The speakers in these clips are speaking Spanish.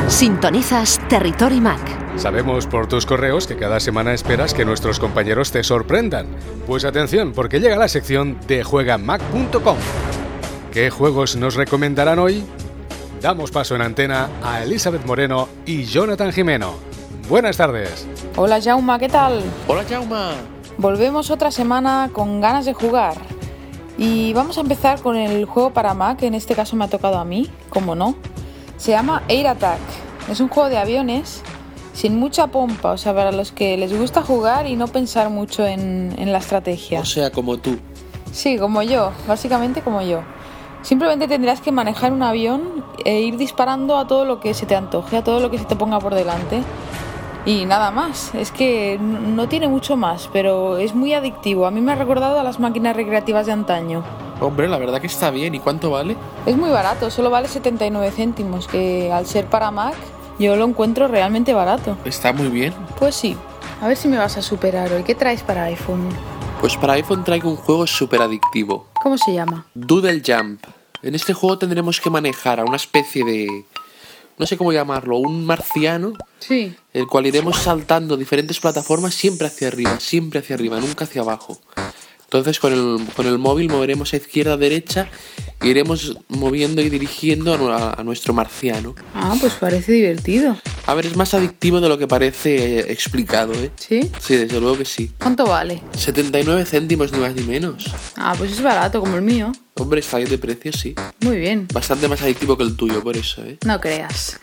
Sintonizas Territory Mac. Sabemos por tus correos que cada semana esperas que nuestros compañeros te sorprendan. Pues atención, porque llega la sección de juegamac.com. ¿Qué juegos nos recomendarán hoy? Damos paso en antena a Elizabeth Moreno y Jonathan Jimeno. Buenas tardes. Hola Jaume, ¿qué tal? Hola Jaume. Volvemos otra semana con ganas de jugar. Y vamos a empezar con el juego para Mac, que en este caso me ha tocado a mí, como no. Se llama Air Attack. Es un juego de aviones sin mucha pompa, o sea, para los que les gusta jugar y no pensar mucho en la estrategia. O sea, como tú. Sí, como yo, básicamente como yo. Simplemente tendrás que manejar un avión e ir disparando a todo lo que se te antoje, a todo lo que se te ponga por delante. Y nada más, es que no tiene mucho más, pero es muy adictivo. A mí me ha recordado a las máquinas recreativas de antaño. Hombre, la verdad que está bien. ¿Y cuánto vale? Es muy barato, solo vale 79 céntimos, que al ser para Mac yo lo encuentro realmente barato. Está muy bien. Pues sí, a ver si me vas a superar hoy. ¿Qué traes para iPhone? Pues para iPhone traigo un juego súper adictivo. ¿Cómo se llama? Doodle Jump. En este juego tendremos que manejar a una especie de... no sé cómo llamarlo, un marciano. Sí. El cual iremos saltando diferentes plataformas siempre hacia arriba, nunca hacia abajo. Entonces con el móvil moveremos a izquierda, a derecha, e iremos moviendo y dirigiendo a nuestro marciano. Ah, pues parece divertido. A ver, es más adictivo de lo que parece explicado, ¿eh? ¿Sí? Sí, desde luego que sí. ¿Cuánto vale? 79 céntimos, ni más ni menos. Ah, pues es barato, como el mío. Hombre, está bien de precio, sí. Muy bien. Bastante más adictivo que el tuyo, por eso, ¿eh? No creas.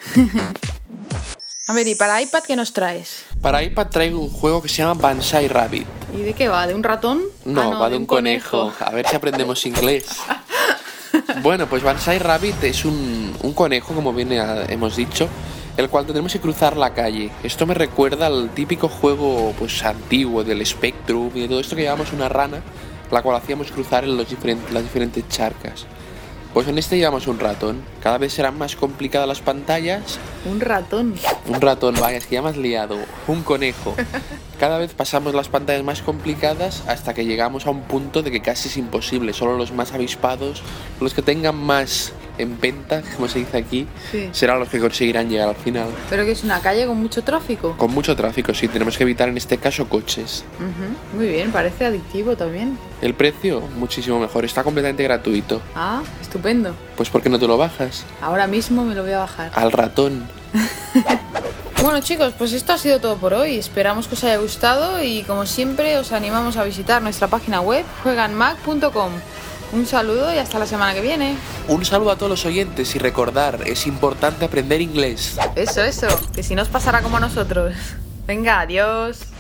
A ver, ¿y para iPad qué nos traes? Para iPad traigo un juego que se llama Banzai Rabbit. ¿Y de qué va? ¿De un ratón? No, va de un conejo. A ver si aprendemos inglés. Bueno, pues Banzai Rabbit es un conejo, como bien hemos dicho, el cual tendremos que cruzar la calle. Esto me recuerda al típico juego pues antiguo del Spectrum y de todo esto, que llevamos una rana, la cual hacíamos cruzar en las diferentes charcas. Pues en este llevamos un ratón. Cada vez serán más complicadas las pantallas. ¿Un ratón? Un ratón, vaya, es que ya me has liado. Un conejo. Cada vez pasamos las pantallas más complicadas hasta que llegamos a un punto de que casi es imposible. Solo los más avispados, los que tengan más empenta, como se dice aquí, sí, serán los que conseguirán llegar al final. ¿Pero que es una calle con mucho tráfico? Con mucho tráfico, sí. Tenemos que evitar en este caso coches. Muy bien, parece adictivo también. El precio, muchísimo mejor. Está completamente gratuito. Ah, estupendo. Pues ¿por qué no te lo bajas? Ahora mismo me lo voy a bajar. Al ratón. Bueno chicos, pues esto ha sido todo por hoy. Esperamos que os haya gustado y como siempre os animamos a visitar nuestra página web jueganmac.com. Un saludo y hasta la semana que viene. Un saludo a todos los oyentes y recordar, es importante aprender inglés. Eso, que si no os pasará como a nosotros. Venga, adiós.